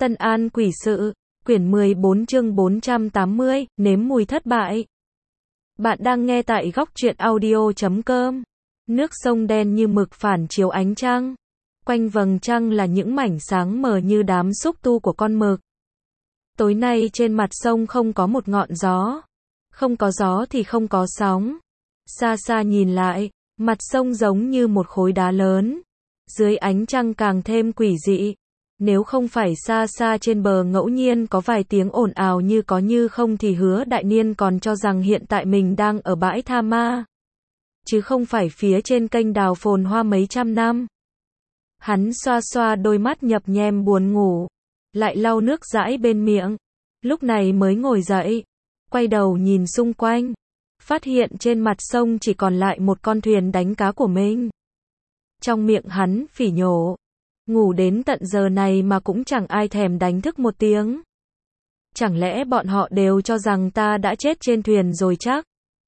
Tân An quỷ sự, quyển 14 chương 480, nếm mùi thất bại. Bạn đang nghe tại góc truyện audio.com. Nước sông đen như mực phản chiếu ánh trăng. Quanh vầng trăng là những mảnh sáng mờ như đám xúc tu của con mực. Tối nay trên mặt sông không có một ngọn gió. Không có gió thì không có sóng. Xa xa nhìn lại, mặt sông giống như một khối đá lớn. Dưới ánh trăng càng thêm quỷ dị. Nếu không phải xa xa trên bờ ngẫu nhiên có vài tiếng ồn ào như có như không thì Hứa Đại Niên còn cho rằng hiện tại mình đang ở bãi tha ma. Chứ không phải phía trên kênh đào phồn hoa mấy trăm năm. Hắn xoa xoa đôi mắt nhập nhem buồn ngủ. Lại lau nước dãi bên miệng. Lúc này mới ngồi dậy. Quay đầu nhìn xung quanh. Phát hiện trên mặt sông chỉ còn lại một con thuyền đánh cá của mình. Trong miệng hắn phỉ nhổ. Ngủ đến tận giờ này mà cũng chẳng ai thèm đánh thức một tiếng. Chẳng lẽ bọn họ đều cho rằng ta đã chết trên thuyền rồi chắc?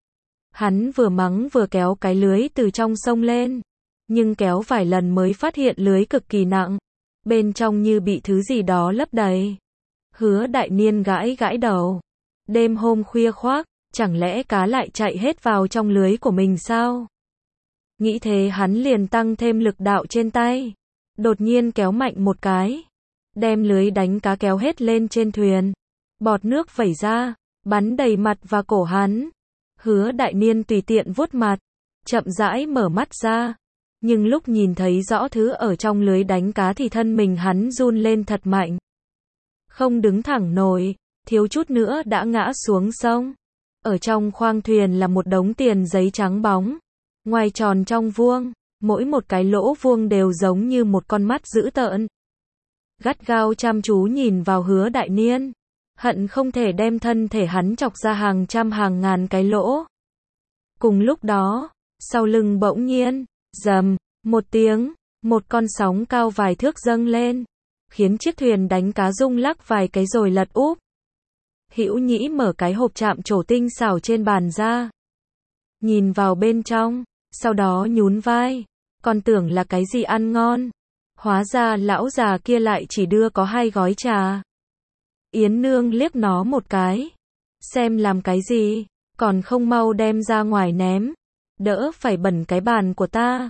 Hắn vừa mắng vừa kéo cái lưới từ trong sông lên. Nhưng kéo vài lần mới phát hiện lưới cực kỳ nặng. Bên trong như bị thứ gì đó lấp đầy. Hứa Đại Niên gãi gãi đầu. Đêm hôm khuya khoác, chẳng lẽ cá lại chạy hết vào trong lưới của mình sao? Nghĩ thế hắn liền tăng thêm lực đạo trên tay. Đột nhiên kéo mạnh một cái. Đem lưới đánh cá kéo hết lên trên thuyền. Bọt nước vẩy ra, bắn đầy mặt và cổ hắn. Hứa Đại Niên tùy tiện vuốt mặt. Chậm rãi mở mắt ra. Nhưng lúc nhìn thấy rõ thứ ở trong lưới đánh cá thì thân mình hắn run lên thật mạnh. Không đứng thẳng nổi, thiếu chút nữa đã ngã xuống sông. Ở trong khoang thuyền là một đống tiền giấy trắng bóng. Ngoài tròn trong vuông. Mỗi một cái lỗ vuông đều giống như một con mắt dữ tợn. Gắt gao chăm chú nhìn vào Hứa Đại Niên. Hận không thể đem thân thể hắn chọc ra hàng trăm hàng ngàn cái lỗ. Cùng lúc đó, sau lưng bỗng nhiên, rầm, một tiếng, một con sóng cao vài thước dâng lên. Khiến chiếc thuyền đánh cá rung lắc vài cái rồi lật úp. Hữu Nhĩ mở cái hộp chạm trổ tinh xảo trên bàn ra. Nhìn vào bên trong, sau đó nhún vai. Còn tưởng là cái gì ăn ngon. Hóa ra lão già kia lại chỉ đưa có 2 gói trà. Yến Nương liếc nó một cái. Xem làm cái gì, còn không mau đem ra ngoài ném. Đỡ phải bẩn cái bàn của ta.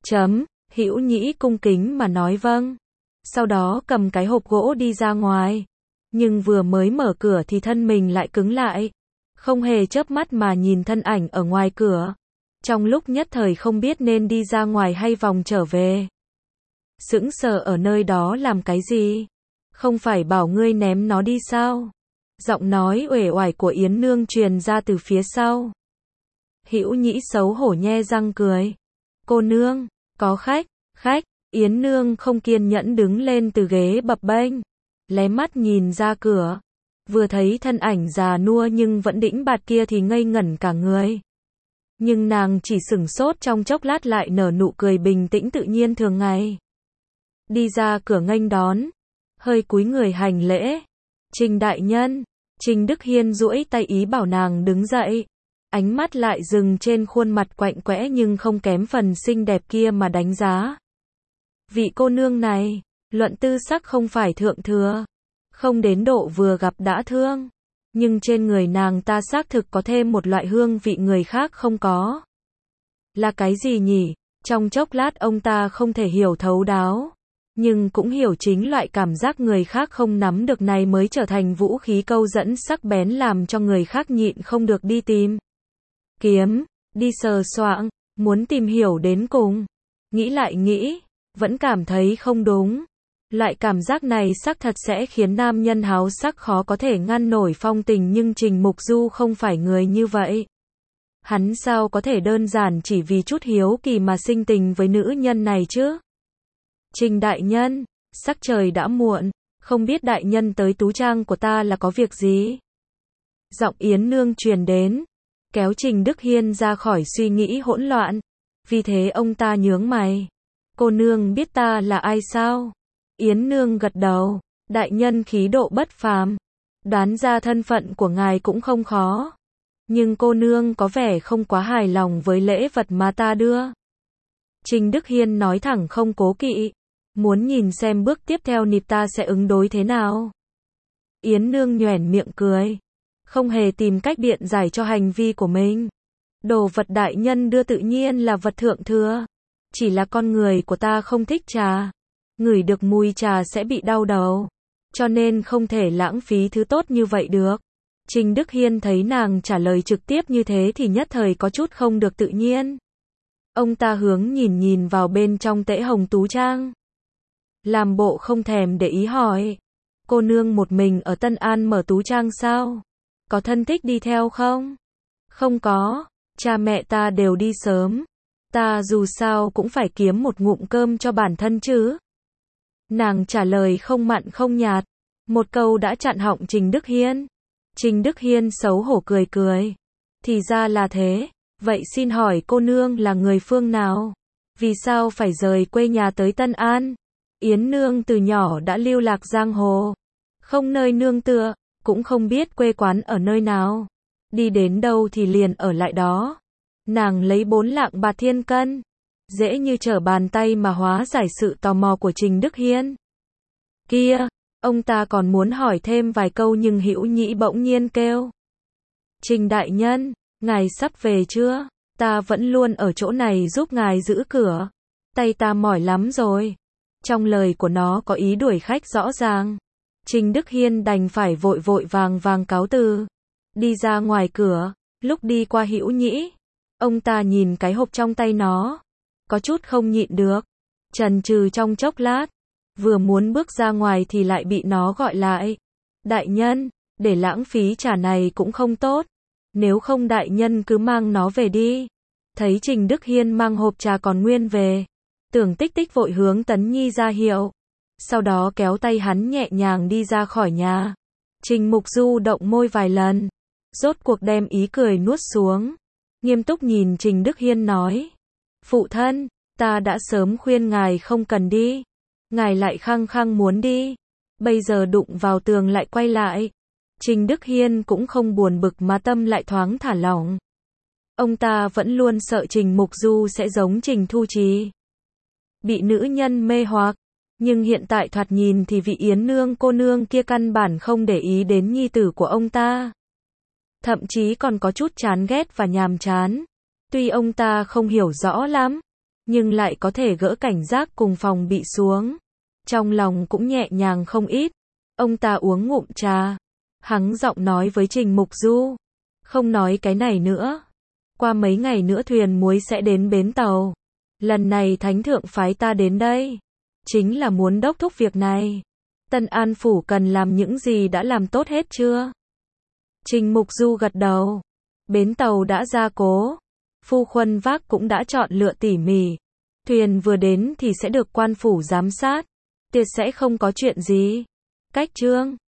Hữu Nhĩ cung kính mà nói vâng. Sau đó cầm cái hộp gỗ đi ra ngoài. Nhưng vừa mới mở cửa thì thân mình lại cứng lại. Không hề chớp mắt mà nhìn thân ảnh ở ngoài cửa. Trong lúc nhất thời không biết nên đi ra ngoài hay vòng trở về. Sững sờ ở nơi đó làm cái gì? Không phải bảo ngươi ném nó đi sao? Giọng nói uể oải của Yến Nương truyền ra từ phía sau. Hữu Nhĩ xấu hổ nhe răng cười. Cô nương, có khách. Yến Nương không kiên nhẫn đứng lên từ ghế bập bênh. Lé mắt nhìn ra cửa. Vừa thấy thân ảnh già nua nhưng vẫn đĩnh bạt kia thì ngây ngẩn cả người. Nhưng nàng chỉ sửng sốt trong chốc lát lại nở nụ cười bình tĩnh tự nhiên thường ngày. Đi ra cửa nghênh đón. Hơi cúi người hành lễ. Trình đại nhân. Trình Đức Hiên duỗi tay ý bảo nàng đứng dậy. Ánh mắt lại dừng trên khuôn mặt quạnh quẽ nhưng không kém phần xinh đẹp kia mà đánh giá. Vị cô nương này, luận tư sắc không phải thượng thừa. Không đến độ vừa gặp đã thương. Nhưng trên người nàng ta xác thực có thêm một loại hương vị người khác không có. Là cái gì nhỉ? Trong chốc lát ông ta không thể hiểu thấu đáo. Nhưng cũng hiểu chính loại cảm giác người khác không nắm được này mới trở thành vũ khí câu dẫn sắc bén làm cho người khác nhịn không được đi tìm. Kiếm, đi sờ soạng, muốn tìm hiểu đến cùng. Nghĩ lại nghĩ, vẫn cảm thấy không đúng. Loại cảm giác này xác thật sẽ khiến nam nhân háo sắc khó có thể ngăn nổi phong tình nhưng Trình Mục Du không phải người như vậy. Hắn sao có thể đơn giản chỉ vì chút hiếu kỳ mà sinh tình với nữ nhân này chứ? Trình đại nhân, sắc trời đã muộn, không biết đại nhân tới tú trang của ta là có việc gì? Giọng Yến Nương truyền đến, kéo Trình Đức Hiên ra khỏi suy nghĩ hỗn loạn. Vì thế ông ta nhướng mày. Cô nương biết ta là ai sao? Yến Nương gật đầu, đại nhân khí độ bất phàm, đoán ra thân phận của ngài cũng không khó. Nhưng cô nương có vẻ không quá hài lòng với lễ vật mà ta đưa. Trình Đức Hiên nói thẳng không cố kỵ, Muốn nhìn xem bước tiếp theo nịp ta sẽ ứng đối thế nào. Yến Nương nhoẻn miệng cười. Không hề tìm cách biện giải cho hành vi của mình. Đồ vật đại nhân đưa tự nhiên là vật thượng thừa. Chỉ là con người của ta không thích trà. Ngửi được mùi trà sẽ bị đau đầu. Cho nên không thể lãng phí thứ tốt như vậy được. Trình Đức Hiên thấy nàng trả lời trực tiếp như thế thì nhất thời có chút không được tự nhiên. Ông ta hướng nhìn vào bên trong tễ hồng tú trang. Làm bộ không thèm để ý hỏi. Cô nương một mình ở Tân An mở tú trang sao? Có thân thích đi theo không? Không có, cha mẹ ta đều đi sớm. Ta dù sao cũng phải kiếm một ngụm cơm cho bản thân chứ. Nàng trả lời không mặn không nhạt. Một câu đã chặn họng Trình Đức Hiên. Trình Đức Hiên xấu hổ cười cười. Thì ra là thế. Vậy xin hỏi cô nương là người phương nào? Vì sao phải rời quê nhà tới Tân An? Yến Nương từ nhỏ đã lưu lạc giang hồ. Không nơi nương tựa, cũng không biết quê quán ở nơi nào. Đi đến đâu thì liền ở lại đó. Nàng lấy 4 lạng bạc thiên cân. Dễ như trở bàn tay mà hóa giải sự tò mò của Trình Đức Hiên. Kia, ông ta còn muốn hỏi thêm vài câu nhưng Hữu Nhĩ bỗng nhiên kêu. Trình đại nhân, ngài sắp về chưa? Ta vẫn luôn ở chỗ này giúp ngài giữ cửa. Tay ta mỏi lắm rồi. Trong lời của nó có ý đuổi khách rõ ràng. Trình Đức Hiên đành phải vội vàng cáo từ. Đi ra ngoài cửa, lúc đi qua Hữu Nhĩ, ông ta nhìn cái hộp trong tay nó. Có chút không nhịn được. Chần chừ trong chốc lát. Vừa muốn bước ra ngoài thì lại bị nó gọi lại. Đại nhân, để lãng phí trà này cũng không tốt. Nếu không đại nhân cứ mang nó về đi. Thấy Trình Đức Hiên mang hộp trà còn nguyên về. Tưởng Tích Tích vội hướng Tấn Nhi ra hiệu. Sau đó kéo tay hắn nhẹ nhàng đi ra khỏi nhà. Trình Mục Du động môi vài lần. Rốt cuộc đem ý cười nuốt xuống. Nghiêm túc nhìn Trình Đức Hiên nói. Phụ thân, ta đã sớm khuyên ngài không cần đi. Ngài lại khăng khăng muốn đi. Bây giờ đụng vào tường lại quay lại. Trình Đức Hiên cũng không buồn bực mà tâm lại thoáng thả lỏng. Ông ta vẫn luôn sợ Trình Mục Du sẽ giống Trình Thu Trì. Bị nữ nhân mê hoặc. Nhưng hiện tại thoạt nhìn thì vị Yến Nương cô nương kia căn bản không để ý đến nhi tử của ông ta. Thậm chí còn có chút chán ghét và nhàm chán. Tuy ông ta không hiểu rõ lắm, nhưng lại có thể gỡ cảnh giác cùng phòng bị xuống. Trong lòng cũng nhẹ nhàng không ít. Ông ta uống ngụm trà. Hắng giọng nói với Trình Mục Du. Không nói cái này nữa. Qua mấy ngày nữa thuyền muối sẽ đến bến tàu. Lần này Thánh Thượng phái ta đến đây. Chính là muốn đốc thúc việc này. Tân An Phủ cần làm những gì đã làm tốt hết chưa? Trình Mục Du gật đầu. Bến tàu đã gia cố. Phu khuân vác cũng đã chọn lựa tỉ mỉ. Thuyền vừa đến thì sẽ được quan phủ giám sát. Tuyệt sẽ không có chuyện gì. Cách chương